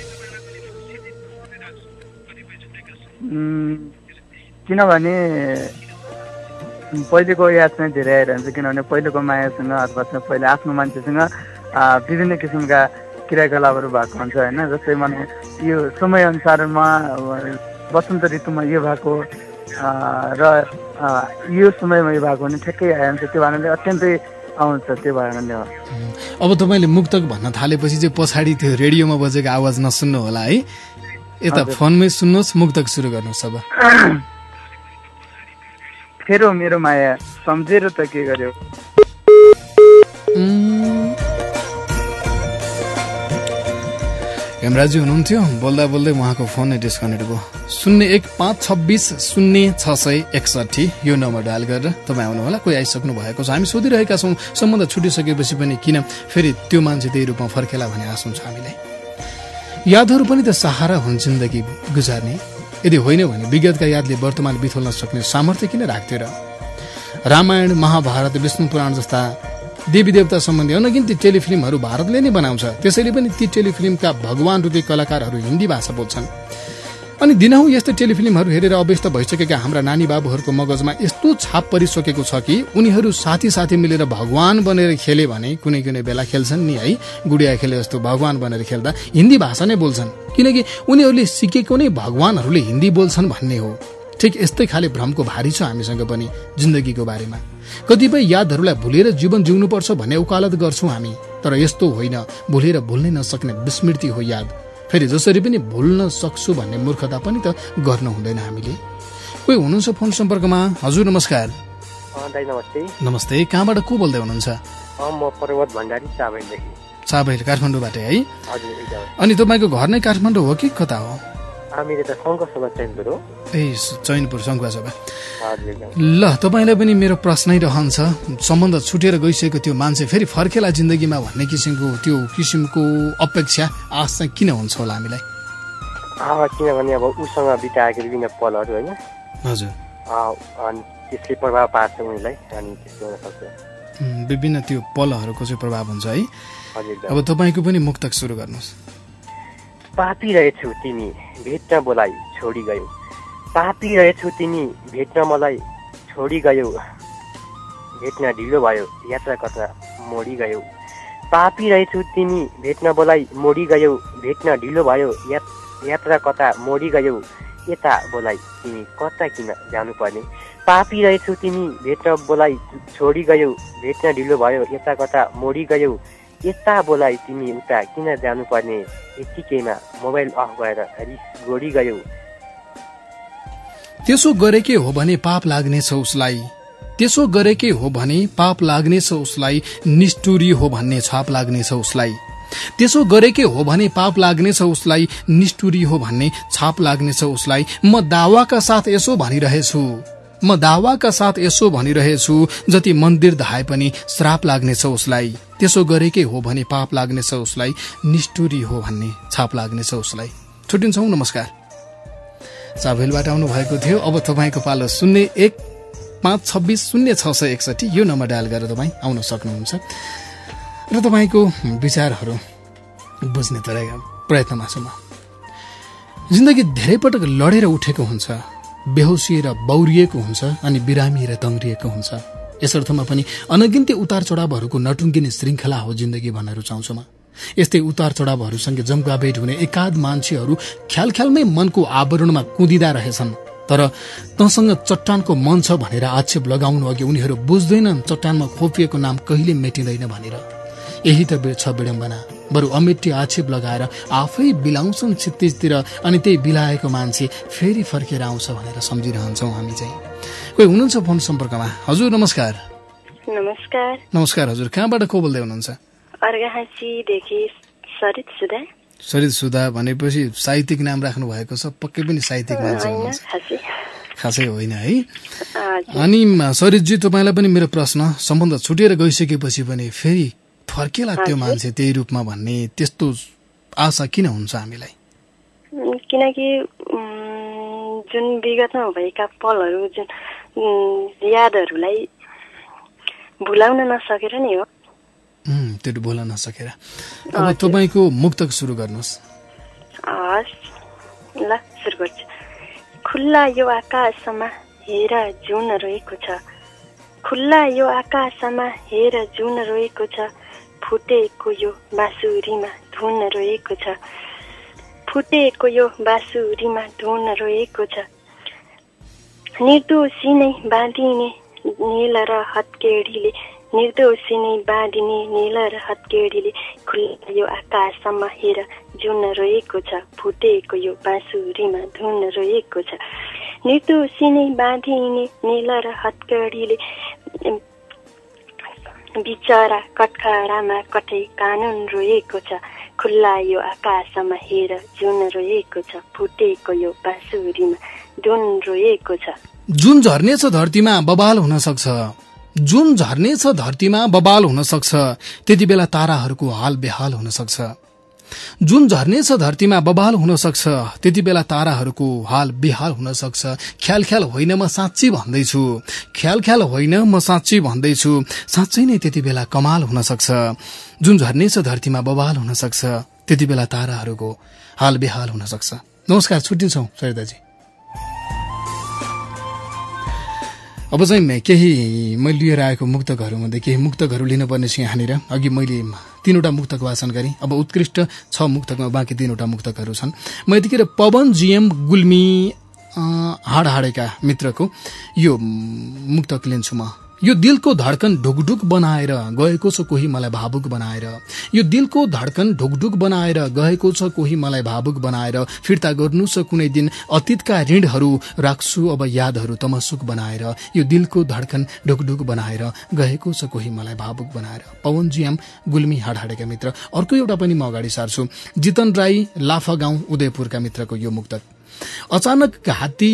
S6: किनभने पहिलेको याद चाहिँ धेरै आइरहन्छ, किनभने पहिलेको मायासँग अथवा पहिले आफ्नो मान्छेसँग विभिन्न किसिमका क्रियाकलापहरू भएको हुन्छ होइन। जस्तै भने यो समय अनुसारमा वसन्त ऋतुमा यो भएको र यो समयमा यो भएको भने ठ्याक्कै आइरहन्छ, त्यो कारणले अत्यन्तै आउँछ, त्यो कारणले हो।
S2: अब तपाईँले मुक्तक भन्न थालेपछि चाहिँ पछाडि त्यो रेडियोमा बजेको आवाज नसुन्नु होला है। यता फोनमै सुन्नुहोस्, मुक्तक सुरु गर्नुहोस् अब।
S6: फेरो मेरो माया सम्झेर त के गर्यो।
S2: हेमराजी हुनुहुन्थ्यो, बोल्दा बोल्दै उहाँको फोन नै डिस्कनेक्ट भयो। 015260661 यो नम्बर डायल गरेर तपाईँ आउनुहोला। कोही आइसक्नु भएको छ, हामी सोधिरहेका छौँ सम्बन्ध छुटिसकेपछि पनि किन फेरि त्यो मान्छे त्यही रूपमा फर्केला भन्ने आशा हुन्छ हामीलाई। यादहरू पनि त सहारा हुन् जिन्दगी गुजार्ने, यदि होइन भने विगतका यादले वर्तमान बिथोल्न सक्ने सामर्थ्य किन राख्थ्यो र। रामायण, महाभारत, विष्णु पुराण जस्ता देवी देवता सम्बन्धी अनगिन्ती टेलिफिल्महरू भारतले नै बनाउँछ। त्यसैले पनि ती टेलिफिल्मका भगवान रूपी कलाकारहरू हिन्दी भाषा बोल्छन्। अनि दिनहुँ यस्तो टेलिफिल्महरू हेरेर अभ्यस्त भइसकेका हाम्रा नानी बाबुहरूको मगजमा यस्तो छाप परिसकेको छ कि उनीहरू साथी साथी मिलेर भगवान बनेर खेले भने कुनै कुनै बेला खेल्छन् नि है, गुडिया खेले जस्तो भगवान बनेर खेल्दा हिन्दी भाषा नै बोल्छन्, किनकि उनीहरूले सिकेको नै भगवानहरूले हिन्दी बोल्छन् भन्ने हो। ठिक यस्तै खाले भ्रमको भारी छ हामीसँग पनि जिन्दगीको बारेमा। कतिपय यादहरूलाई भुलेर जीवन जिउनुपर्छ भन्ने उकालत गर्छौँ हामी, तर यस्तो होइन, भुलेर भुल्नै नसक्ने विस्मृति हो याद। फेरि जसरी पनि भुल्न सक्छु भन्ने मूर्खता पनि त गर्नु हुँदैन हामीले। कोही हुनुहुन्छ फोन सम्पर्कमा। हजुर नमस्कार।
S8: नमस्ते।
S2: नमस्ते, कहाँबाट को बोल्दै हुनुहुन्छ?
S8: म पर्वत भण्डारी चाबैलदेखि।
S2: चाबैल, काठमाडौँबाट है?
S8: हजुर।
S2: अनि तपाईँको घर नै काठमाडौँ हो कि कता हो?
S8: मेरो त शङ्खसभा चैनपुर हो।
S2: ए चैनपुर शङ्खसभा। ल तपाईँलाई पनि मेरो प्रश्नै रहन्छ, सम्बन्ध छुटेर गइसकेको त्यो मान्छे फेरि फर्केला जिन्दगीमा भन्ने किसिमको अपेक्षा आश चाहिँ किन हुन्छ होला हामीलाई?
S8: किनभने अब उसँग बिताएको विभिन्न पलहरू होइन,
S2: हजुर,
S8: अनि त्यसले प्रभाव पार्छ उनीलाई, अनि त्यस्तो हुन सक्छ।
S2: विभिन्न त्यो पलहरूको चाहिँ प्रभाव हुन्छ है।
S8: हजुर।
S2: अब तपाईँको पनि मुक्तक सुरु गर्नुहोस्।
S8: पापी रहेछौ तिमी भेट्न बोलाई छोडी गयौ, पापी रहेछौ तिमी भेट्न मलाई छोडी गयौ, भेट्न ढिलो भयो यात्रा कता मोडी गयौ, पापी रहेछौ तिमी भेट्न बोलाई मोडी गयौ, भेट्न ढिलो भयो यात्रा कता मोडी गयौ, यता बोलाई तिमी कता किन जानुपर्ने, पापी रहेछौ तिमी भेट्न बोलाई छोडी गयौ, भेट्न ढिलो भयो यता कता मोडी गयौ, यता बोलाई तिमी उता किन जानुपर्ने, यतिकैमा मोबाइल अफ गरेर रिस गोडी गयौ।
S2: त्यसो गरेकै हो भने पाप लाग्नेछ उसलाई, त्यसो गरेकै हो भने पाप लाग्नेछ उसलाई, निष्ठुरी हो भन्ने छाप लाग्नेछ उसलाई, त्यसो गरेकै हो भने पाप लाग्नेछ उसलाई, निष्ठुरी हो भन्ने छाप लाग्नेछ उसलाई। म दावाका साथ यसो भनिरहेछु, म दावाका साथ यसो भनिरहेछु, जति मन्दिर धाए पनि श्राप लाग्नेछ उसलाई, त्यसो गरेकै हो भने पाप लाग्नेछ उसलाई, निष्ठुरी हो भन्ने छाप लाग्नेछ उसलाई। छुट्टिन्छौँ, नमस्कार। चाबेलबाट आउनु भएको थियो। अब तपाईँको पालो 015260661 यो नम्बर डायल गरेर तपाईँ आउन सक्नुहुन्छ र तपाईँको विचारहरू बुझ्ने प्रयत्नमा छु म। जिन्दगी धेरै पटक लडेर उठेको हुन्छ, बेहोसिएर बौरिएको हुन्छ अनि बिरामिएर दङ्ग्रिएको हुन्छ। यस अर्थमा पनि अनगिन्ती उतार चढावहरूको नटुङ्गिने श्रृङ्खला हो जिन्दगी भन्न रुचाउँछु म। यस्तै उतार चढावहरूसँगै जम्का भेट हुने एकाध मान्छेहरू ख्यालमै मनको आवरणमा कुदिँदा रहेछन्, तर तँसँग चट्टानको मन छ भनेर आक्षेप लगाउनु अघि उनीहरू बुझ्दैनन् चट्टानमा खोपिएको नाम कहिले मेटिँदैन भनेर। यही त छ विडम्बना। बरु अमेटी आक्षेप लगाएर आफै बिलाउँछन् क्षितिजतिर, अनि त्यही बिलाएको मान्छे फेरि फर्केर आउँछ भनेर सम्झिरहन्छौँ हामी चाहिँ। कोही हुनुहुन्छ फोन सम्पर्कमा। हजुर नमस्कार।
S9: नमस्कार।
S2: नमस्कार हजुर, कहाँबाट को बोल्दै हुनुहुन्छ?
S9: अर्घाहाँसीदेखि सरित सुधा।
S2: सरित सुधा भनेपछि साहित्यिक नाम राख्नु भएको छ, पक्कै पनि साहित्यिक मान्छे हुनुहुन्छ? खासै होइन है। अनि सरितजी, तपाईँलाई पनि मेरो प्रश्न, सम्बन्ध छुटेर गइसकेपछि पनि फेरि फर्केला त्यो मान्छे त्यही रूपमा भन्ने त्यस्तो आशा किन हुन्छ हामीलाई?
S9: किनकि जुन विगतमा भएका पलहरू, जुन यादहरूलाई भुलाउन नसकेर नै हो।
S2: त्यो भुल्न नसकेर। अब तपाईँको मुक्तक सुरु गर्नुहोस्।
S9: ल सुरु गर्छु। खुल्ला यो आकाशमा हेर जुन रोएको छ, खुल्ला यो आकाशमा हेर जुन रोएको छ, फुटेको यो बाँसुरीमा धुन रोएको छ, फुटेको यो बाँसुरीमा धुन रोएको छ, निर्दोषी नै बाँधिने नील र हत्केडीले निर्दोषी नै बाँधिने नील र हत्केडीले खुल्ला यो आकाशमा हेर जुन रोएको छ फुटेको यो बाँसुरीमा धुन रोएको छ निर्दोषी नै बाँधिने नील र हत्केडीले बिचरा कठखरामा कतै कानुन रोएको छ खुल्ला यो आकाशमा हेर जुन रोएको छ फुटेको यो बाँसुरीमा धुन रोएको छ
S2: जुन झर्नेछ धरतीमा बबाल हुन सक्छ जुन झर्नेछ धरतीमा बबाल हुन सक्छ त्यति बेला ताराहरूको हाल बेहाल हुन सक्छ जुन झर्नेछ धरतीमा बबाल हुन सक्छ त्यति बेला ताराहरूको हाल बेहाल हुन सक्छ ख्याल ख्याल होइन म साँच्ची भन्दैछु ख्याल ख्याल होइन म साँच्ची भन्दैछु साँच्चै नै त्यति बेला कमाल हुन सक्छ जुन झर्नेछ धरतीमा बबाल हुन सक्छ त्यति बेला ताराहरूको हाल बेहाल हुन सक्छ नमस्कार छुट्टिन्छौं सरिताजी अब चाहिँ केही मैले लिएर आएको मुक्तकहरूमध्ये केही मुक्तकहरू लिनुपर्ने छ यहाँनिर अघि मैले 3वटा मुक्तक वाचन गरेँ अब उत्कृष्ट 6 मुक्तकमा बाँकी 3वटा मुक्तकहरू छन् म यतिखेर पवन जीएम गुल्मी हाडहाडेका मित्रको यो मुक्तक लिन्छु म यो दिलको धड्कन ढुकढुक बनाएर गएको छ कोही मलाई भावुक बनाएर यो दिलको धड्कन ढुकढुक बनाएर गएको छ कोही मलाई भावुक बनाएर फिर्ता गर्नु छ कुनै दिन अतीतका ऋणहरू राख्छु अब यादहरू तमसुक बनाएर यो दिलको धड्कन ढुकढुक बनाएर गएको छ कोही मलाई भावुक बनाएर पवन जीएम गुल्मी हाडहाडेका मित्र अर्को एउटा पनि म अगाडि सार्छु जितन राई लाफा गाउँ उदयपुरका मित्रको यो मुक्तक अचानक घाती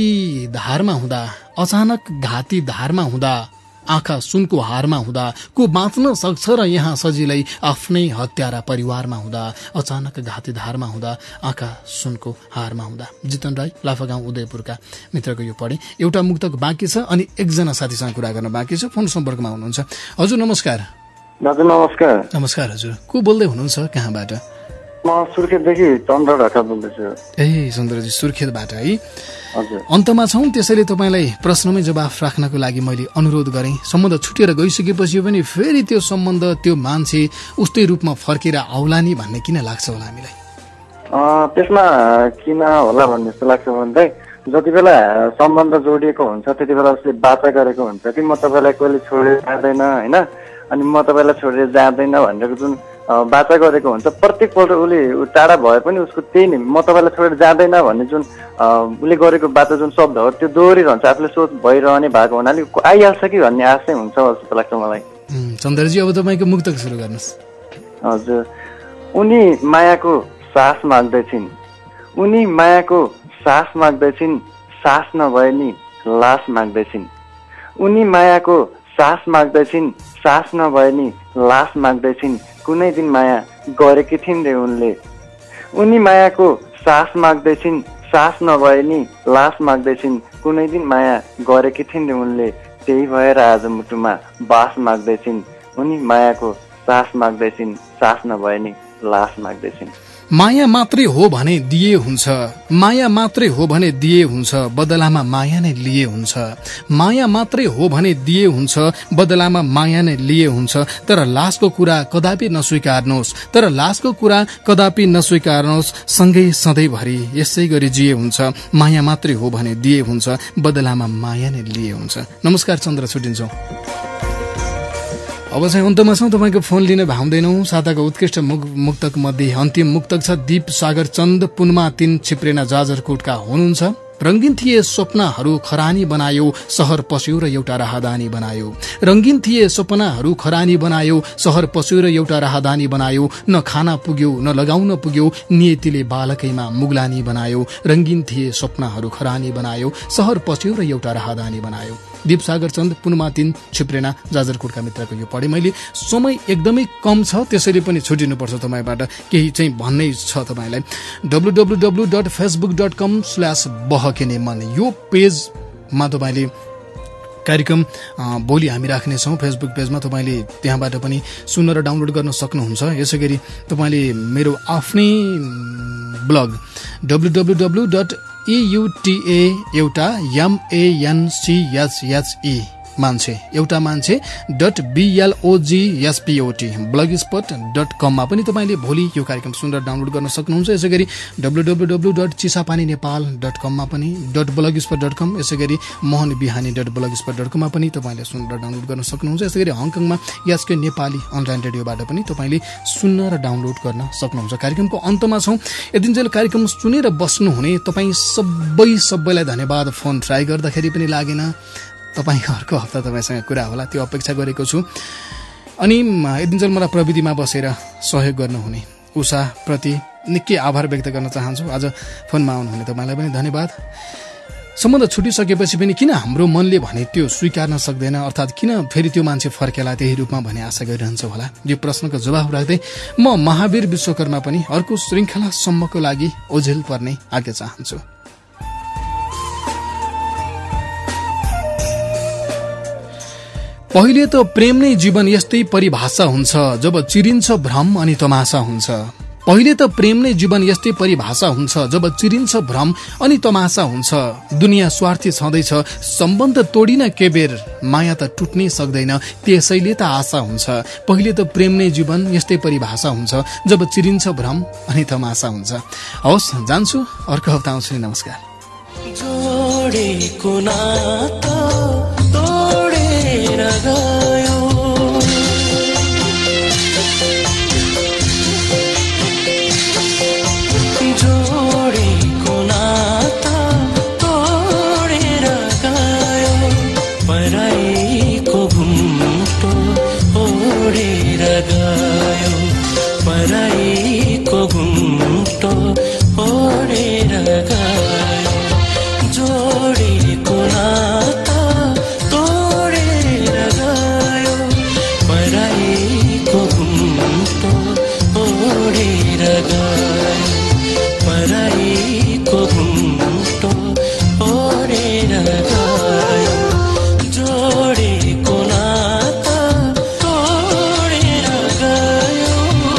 S2: धारमा हुँदा आँखा सुनको हारमा हुँदा को बाँच्न सक्छ र यहाँ सजिलै आफ्नै हत्यारा परिवारमा हुँदा अचानक घाती धारमा हुँदा आँखा सुनको हारमा हुँदा जितन राई लाफागाउँ उदयपुरका मित्रको यो पढे एउटा मुक्तक बाँकी छ अनि एकजना साथीसँग कुरा गर्न बाँकी छ फोन सम्पर्कमा हुनुहुन्छ हजुर नमस्कार
S10: नमस्कार
S2: हजुर को बोल्दै हुनुहुन्छ कहाँबाट
S10: म सुर्खेतदेखि चन्द्र ढका बोल्दैछु
S2: चन्द्रजी सुर्खेतबाट है अन्तमा छौं त्यसैले तपाईलाई प्रश्नमै जवाफ राख्नको लागि मैले अनुरोध गरेँ सम्बन्ध छुटेर गइसकेपछि पनि फेरि त्यो सम्बन्ध त्यो मान्छे उस्तै रूपमा फर्केर आउला नि भन्ने किन लाग्छ होला हामीलाई
S10: त्यसमा किन होला भन्ने जस्तो लाग्छ भन्दै जति बेला सम्बन्ध जोडिएको हुन्छ त्यति बेला उसले बाचा गरेको हुन्छ कि म तपाईलाई कहिले छोडेर जाँदैन हैन अनि म तपाईलाई छोडेर जाँदैन भनेर जुन बाचा गरेको हुन्छ प्रत्येक पल्ट उसले टाढा भए पनि उसको त्यही नै म तपाईलाई छोडेर जाँदैन भन्ने जुन उसले गरेको बाचा जुन शब्द हो त्यो दोहोरिरहन्छ आफूले सोच भइरहने भएको हुनाले आइहाल्छ कि भन्ने आशै हुन्छ जस्तो लाग्छ मलाई
S2: चन्द्रजी अब तपाईको मुक्तक सुरु गर्नुस्
S10: हजुर उनी मायाको सास माग्दैछिन् उनी मायाको सास माग्दैछिन् सास नभए नि लास माग्दैछिन् उनी मायाको सास माग्दैछिन् सास नभए नि लास माग्दैछिन् कुनै दिन माया गरेकी थिइन् रे उनले उनी मायाको सास माग्दैछिन् सास नभए नि लास माग्दैछिन् कुनै दिन माया गरेकी थिइन् रे उनले त्यही भएर आज मुटुमा बास माग्दैछिन् उनी मायाको सास माग्दैछिन् सास नभए नि लास माग्दैछिन्
S2: माया मात्रै हो भने दिए हुन्छ माया मात्रै हो भने दिए हुन्छ बदलामा माया नै लिए हुन्छ माया मात्रै हो भने दिए हुन्छ बदलामा माया नै लिए हुन्छ तर लासको कुरा कदापि नस्वीकार्नुहोस् सँगै सधैँभरि यसै गरी जिए हुन्छ माया मात्रै हो भने दिए हुन्छ बदलामा माया नै लिए हुन्छ नमस्कार चन्द्र छुटिन्छौं अब चाहिँ अन्तमा छौं तपाईको फोन लिन भाउँदैनौं साताको उत्कृष्ट मुक्तक मध्ये अन्तिम मुक्तक छ दीप सागर चन्द पुनमा 3 छिप्रेना जाजरकोटका हुनुहुन्छ रंगीन थिए सपनाहरू खरानी बनायो शहर पस्यो र एउटा राहदानी बनायो रंगीन थिए सपनाहरू खरानी बनायो शहर पस्यो र एउटा राहदानी बनायो न खाना पुग्यो न लगाउन पुग्यो नियतिले बालकैमा मुगलानी बनायो रंगीन थिए सपनाहरू खरानी बनायो शहर पस्यो र एउटा राहदानी बनायो दीप सागर चन्द पुनमा 3 छिप्रेना जाजरकोटका मित्रको यो पढे मैले समय एकदमै कम छ त्यसैले पनि छुटिनुपर्छ तपाईबाट केही चाहिँ भन्नै छ तपाईलाई www.facebook.com/बहकिनेमन यो पेजमा तपाईले कार्यक्रम भोलि हामी राख्ने छौं फेसबुक पेजमा तपाईले त्यहाँबाट पनि सुन्न र डाउनलोड गर्न सक्नुहुन्छ यसैगरी तपाईले मेरो आफ्नै ब्लग www.EUTA एउटा MANCHHE मान्छे एउटा मान्छे .blogspot blogspot.com मा पनि तपाईले भोलि यो कार्यक्रम सुनेर डाउनलोड गर्न सक्नुहुन्छ। यसैगरी www.chisapaninepal.com मा पनि .blogspot.com यसैगरी mohanbihani.blogspot.com मा पनि तपाईले सुनेर डाउनलोड गर्न सक्नुहुन्छ। यसैगरी हङकङमा यास्के नेपाली अनलाइन रेडियोबाट पनि तपाईले सुन्न र डाउनलोड गर्न सक्नुहुन्छ। कार्यक्रमको अन्तमा छौं। यदिन्जेल कार्यक्रम सुनेर बस्नु हुने तपाई सबैलाई धन्यवाद। फोन ट्राई गर्दाखेरि पनि लागेन, तपाईको अर्को हप्ता तपाईसँग कुरा होला त्यो अपेक्षा गरेको छु। अनि यदिन्जेल मलाई प्रविधिमा बसेर सहयोग गर्नुहुने उषा प्रति निकै आभार व्यक्त गर्न चाहन्छु। आज फोनमा आउनुहुने तपाईलाई पनि धन्यवाद। सम्बन्ध छुटिसकेपछि पनि किन हाम्रो मनले भने त्यो स्वीकार्न सक्दैन, अर्थात् किन फेरि त्यो मान्छे फर्केला त्यही रूपमा भन्ने आशा गरिरहन्छ होला? यो प्रश्नको जवाफ राख्दै म महावीर विश्वकर्मा पनि अर्को श्रृङ्खलासम्मको लागि ओझेल पर्ने आज्ञा चाहन्छु। पहिले त प्रेम नै जीवन यस्तै परिभाषा हुन्छ जब चिरिन्छ भ्रम अनि तमासा हुन्छ। पहिले त प्रेम नै जीवन यस्तै परिभाषा हुन्छ जब चिरिन्छ भ्रम अनि तमासा हुन्छ। दुनियाँ स्वार्थी छँदैछ, सम्बन्ध तोडिन के बेर, माया त टुट्नै सक्दैन त्यसैले त आशा हुन्छ। पहिले त प्रेम नै जीवन यस्तै परिभाषा हुन्छ जब चिरिन्छ भ्रम अनि तमासा हुन्छ। हवस्, जान्छु, अर्को हप्ता आउँछु। नमस्कार।
S4: जोडेको नाता तोडेर गयो, जोडेको नाता तोडेर गयो, पराईको घुम्टो ओढेर गयो, पराईको घुम्टो ओढेर गयो। जोडेको नाता तोडेर गयो, पराईको घुम्टो ओढेर गयो, पराईको घुम्टो ओढेर गयो। जोडेको नाता तोडेर गयो।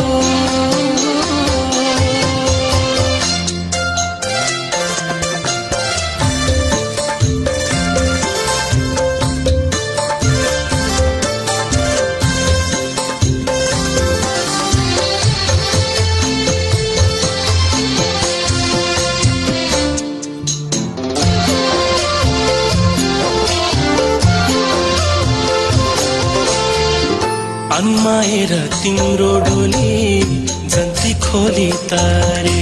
S4: अन्माएर तिम्रो डोली जन्ती खोली तारे,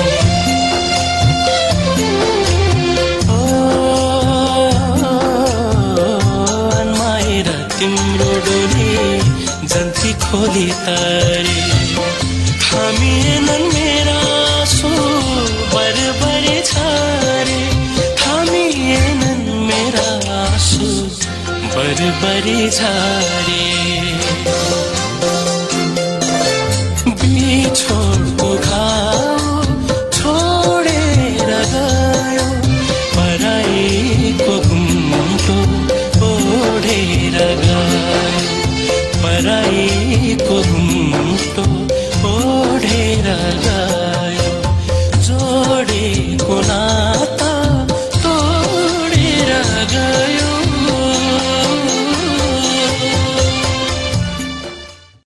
S4: अन्माएर तिम्रो डोली जन्ती खोली तारे। थामिएनन् मेरा आँसु बरबरे छारे, थामिएनन् मेरा आँसु बरबरे छारे। बिछोडको घाउ छोडेर गयो, पराईको घुम्टो ओढेर गयो, पराईको